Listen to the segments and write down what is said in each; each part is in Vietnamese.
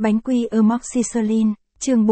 Bánh quy amoxicillin, chương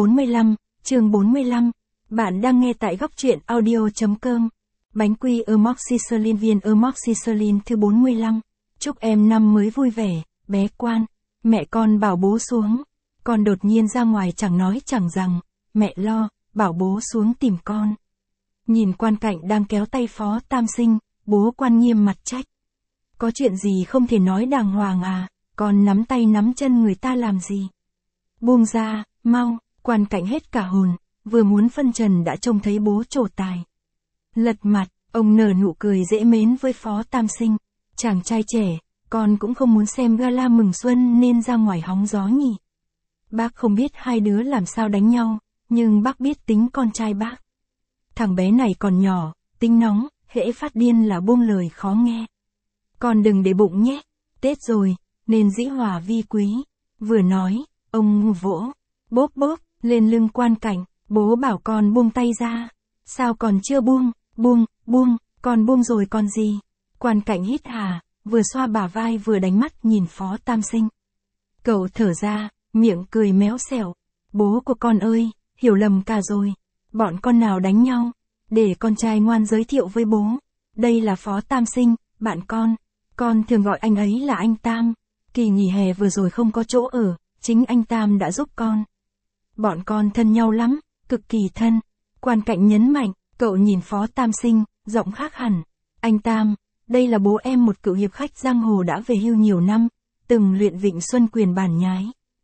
45. Bạn đang nghe tại góc truyện audio.com. Bánh quy amoxicillin, viên amoxicillin thứ 45. Chúc em năm mới vui vẻ, bé Quan. Mẹ con bảo bố xuống. Con đột nhiên ra ngoài chẳng nói chẳng rằng. Mẹ lo, bảo bố xuống tìm con. Nhìn Quan Cạnh đang kéo tay Phó Tam Sinh, bố Quan nghiêm mặt trách. Có chuyện gì không thể nói đàng hoàng à, con nắm tay nắm chân người ta làm gì? Buông ra, mau. Quan Cạnh hết cả hồn, vừa muốn phân trần đã trông thấy bố trổ tài. Lật mặt, ông nở nụ cười dễ mến với Phó Tam Sinh. Chàng trai trẻ, con cũng không muốn xem gala mừng xuân nên ra ngoài hóng gió nhỉ. Bác không biết hai đứa làm sao đánh nhau, nhưng bác biết tính con trai bác. Thằng bé này còn nhỏ, tính nóng, hễ phát điên là buông lời khó nghe. Con đừng để bụng nhé, Tết rồi, nên dĩ hòa vi quý. Vừa nói, ông vỗ, bóp bóp, lên lưng Quan Cảnh, bố bảo con buông tay ra. Sao còn chưa buông, buông, con buông rồi còn gì. Quan Cảnh hít hà, vừa xoa bả vai vừa đánh mắt nhìn Phó Tam Sinh. Cậu thở ra, miệng cười méo xẻo. Bố của con ơi, hiểu lầm cả rồi. Bọn con nào đánh nhau, để con trai ngoan giới thiệu với bố. Đây là Phó Tam Sinh, bạn con thường gọi anh ấy là anh Tam. Kỳ nghỉ hè vừa rồi không có chỗ ở, chính anh Tam đã giúp con. Bọn con thân nhau lắm, cực kỳ thân. Quan Cạnh nhấn mạnh, cậu nhìn Phó Tam Sinh, giọng khác hẳn. Anh Tam, đây là bố em, một cựu hiệp khách giang hồ đã về hưu nhiều năm, từng luyện Vịnh Xuân Quyền bản nhái.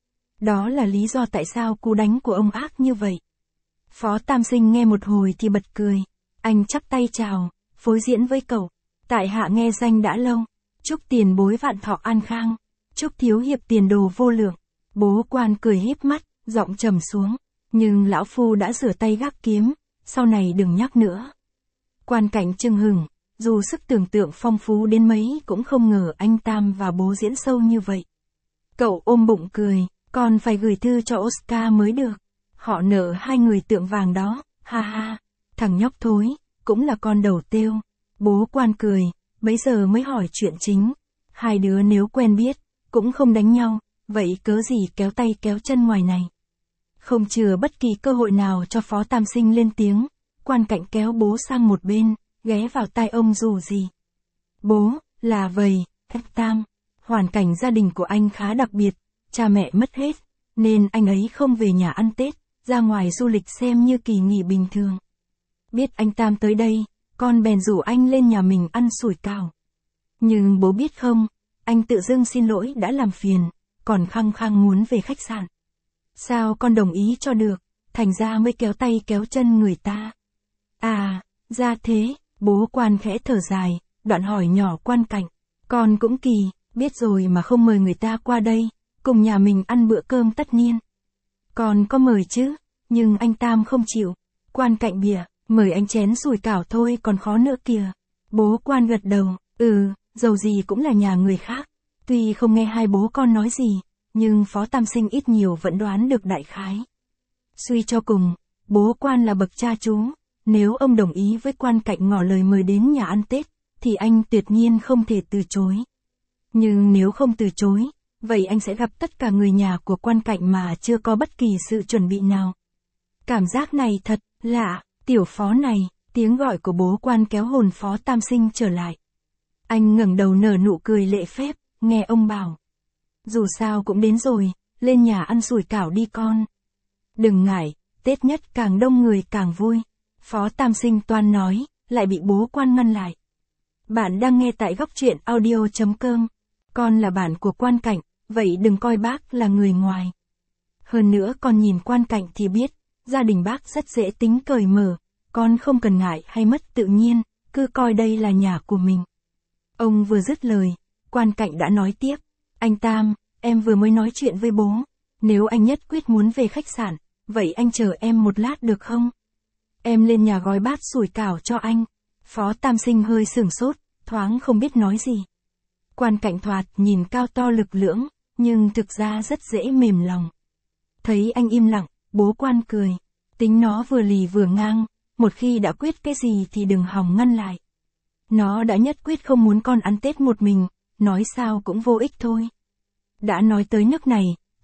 Đó là lý do tại sao cú đánh của ông ác như vậy. Phó Tam Sinh nghe một hồi thì bật cười. Anh chắp tay chào, phối diễn với cậu. Tại hạ nghe danh đã lâu. Chúc tiền bối vạn thọ an khang. Chúc thiếu hiệp tiền đồ vô lượng. Bố Quan cười híp mắt, giọng trầm xuống. Nhưng lão phu đã rửa tay gác kiếm, sau này đừng nhắc nữa. Quan Cảnh chưng hửng, dù sức tưởng tượng phong phú đến mấy cũng không ngờ anh Tam và bố diễn sâu như vậy. Cậu ôm bụng cười, còn phải gửi thư cho Oscar mới được. Họ nợ hai người tượng vàng đó, ha ha. Thằng nhóc thối, cũng là con đầu têu. Bố Quan cười, bấy giờ mới hỏi chuyện chính. Hai đứa nếu quen biết, cũng không đánh nhau, vậy cớ gì kéo tay kéo chân ngoài này. Không chừa bất kỳ cơ hội nào cho Phó Tam Sinh lên tiếng, Quan Cạnh kéo bố sang một bên, ghé vào tai ông dù gì. Bố, là vậy, anh Tam, hoàn cảnh gia đình của anh khá đặc biệt, cha mẹ mất hết, nên anh ấy không về nhà ăn Tết, ra ngoài du lịch xem như kỳ nghỉ bình thường. Biết anh Tam tới đây, con bèn rủ anh lên nhà mình ăn sủi cảo. Nhưng bố biết không, anh tự dưng xin lỗi đã làm phiền, còn khăng khăng muốn về khách sạn. Sao con đồng ý cho được, thành ra mới kéo tay kéo chân người ta. À, ra thế, bố Quan khẽ thở dài, đoạn hỏi nhỏ Quan Cảnh. Con cũng kỳ, biết rồi mà không mời người ta qua đây, cùng nhà mình ăn bữa cơm tất niên. Con có mời chứ, nhưng anh Tam không chịu. Quan Cạnh bỉa, mời anh chén sủi cảo thôi còn khó nữa kìa. Bố Quan gật đầu, dầu gì cũng là nhà người khác. Tuy không nghe hai bố con nói gì, nhưng Phó Tam Sinh ít nhiều vẫn đoán được đại khái. Suy cho cùng, bố Quan là bậc cha chú, nếu ông đồng ý với Quan Cạnh ngỏ lời mời đến nhà ăn Tết, thì anh tuyệt nhiên không thể từ chối. Nhưng nếu không từ chối, vậy anh sẽ gặp tất cả người nhà của Quan Cạnh mà chưa có bất kỳ sự chuẩn bị nào. Cảm giác này thật lạ, tiểu Phó này, tiếng gọi của bố Quan kéo hồn Phó Tam Sinh trở lại. Anh ngẩng đầu nở nụ cười lệ phép, nghe ông bảo. Dù sao cũng đến rồi, lên nhà ăn sủi cảo đi con. Đừng ngại, Tết nhất càng đông người càng vui. Phó Tam Sinh toan nói, lại bị bố Quan ngăn lại. Bạn đang nghe tại góc truyện audio.com. Con là bạn của Quan Cảnh, vậy đừng coi bác là người ngoài. Hơn nữa con nhìn Quan Cảnh thì biết, gia đình bác rất dễ tính cởi mở, con không cần ngại hay mất tự nhiên, cứ coi đây là nhà của mình. Ông vừa dứt lời, Quan Cảnh đã nói tiếp. Anh Tam, em vừa mới nói chuyện với bố. Nếu anh nhất quyết muốn về khách sạn, vậy anh chờ em một lát được không? Em lên nhà gói bát sủi cảo cho anh. Phó Tam Sinh hơi sửng sốt, thoáng không biết nói gì. Quan Cảnh thoạt nhìn cao to lực lưỡng, nhưng thực ra rất dễ mềm lòng. Thấy anh im lặng, bố Quan cười. Tính nó vừa lì vừa ngang, một khi đã quyết cái gì thì đừng hòng ngăn lại. Nó đã nhất quyết không muốn con ăn Tết một mình, nói sao cũng vô ích thôi. Đã nói tới nước này,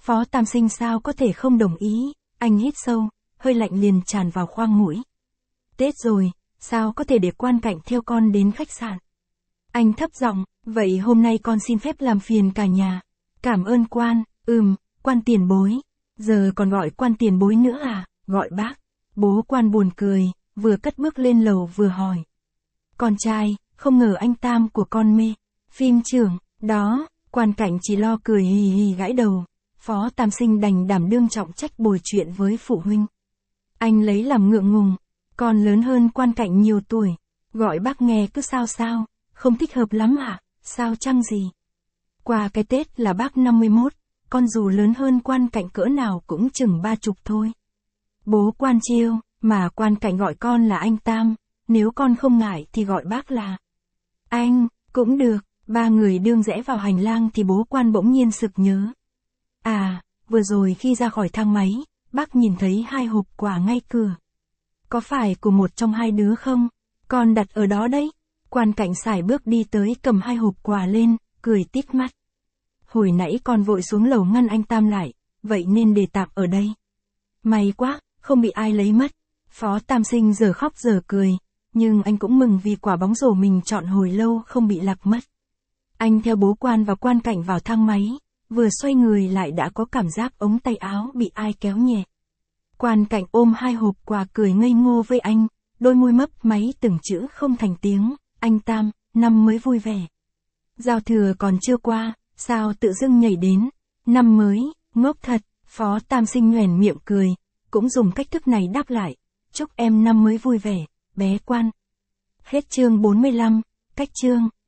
Phó Tam Sinh sao có thể không đồng ý, anh hít sâu, hơi lạnh liền tràn vào khoang mũi. Tết rồi, sao có thể để Quan Cảnh theo con đến khách sạn? Anh thấp giọng, vậy hôm nay con xin phép làm phiền cả nhà. Cảm ơn Quan, Quan tiền bối. Giờ còn gọi Quan tiền bối nữa à, gọi bác. Bố Quan buồn cười, vừa cất bước lên lầu vừa hỏi. Con trai, không ngờ anh Tam của con mê phim trưởng, đó, Quan Cảnh chỉ lo cười hì hì gãi đầu. Phó Tam Sinh đành đảm đương trọng trách bồi chuyện với phụ huynh. Anh lấy làm ngượng ngùng, con lớn hơn Quan Cảnh nhiều tuổi, gọi bác nghe cứ sao sao, không thích hợp lắm à, sao chăng gì. Qua cái Tết là bác 51, con dù lớn hơn Quan Cảnh cỡ nào cũng chừng 30 thôi. Bố Quan trêu, mà Quan Cảnh gọi con là anh Tam, nếu con không ngại thì gọi bác là anh, cũng được. Ba người đương rẽ vào hành lang thì bố Quan bỗng nhiên sực nhớ. À, vừa rồi khi ra khỏi thang máy, bác nhìn thấy 2 hộp quà ngay cửa. Có phải của một trong 2 đứa không? Con đặt ở đó đấy. Quan Cảnh sải bước đi tới cầm 2 hộp quà lên, cười tít mắt. Hồi nãy con vội xuống lầu ngăn anh Tam lại, vậy nên để tạm ở đây. May quá, không bị ai lấy mất. Phó Tam Sinh giờ khóc giờ cười, nhưng anh cũng mừng vì quả bóng rổ mình chọn hồi lâu không bị lạc mất. Anh theo bố Quan và Quan Cảnh vào thang máy, vừa xoay người lại đã có cảm giác ống tay áo bị ai kéo nhẹ. Quan Cảnh ôm 2 hộp quà cười ngây ngô với anh, đôi môi mấp máy từng chữ không thành tiếng. Anh Tam, năm mới vui vẻ. Giao thừa còn chưa qua, sao tự dưng nhảy đến? Năm mới, ngốc thật. Phó Tam Sinh nhoẻn miệng cười, cũng dùng cách thức này đáp lại. Chúc em năm mới vui vẻ, bé Quan. Hết chương 45, cách chương.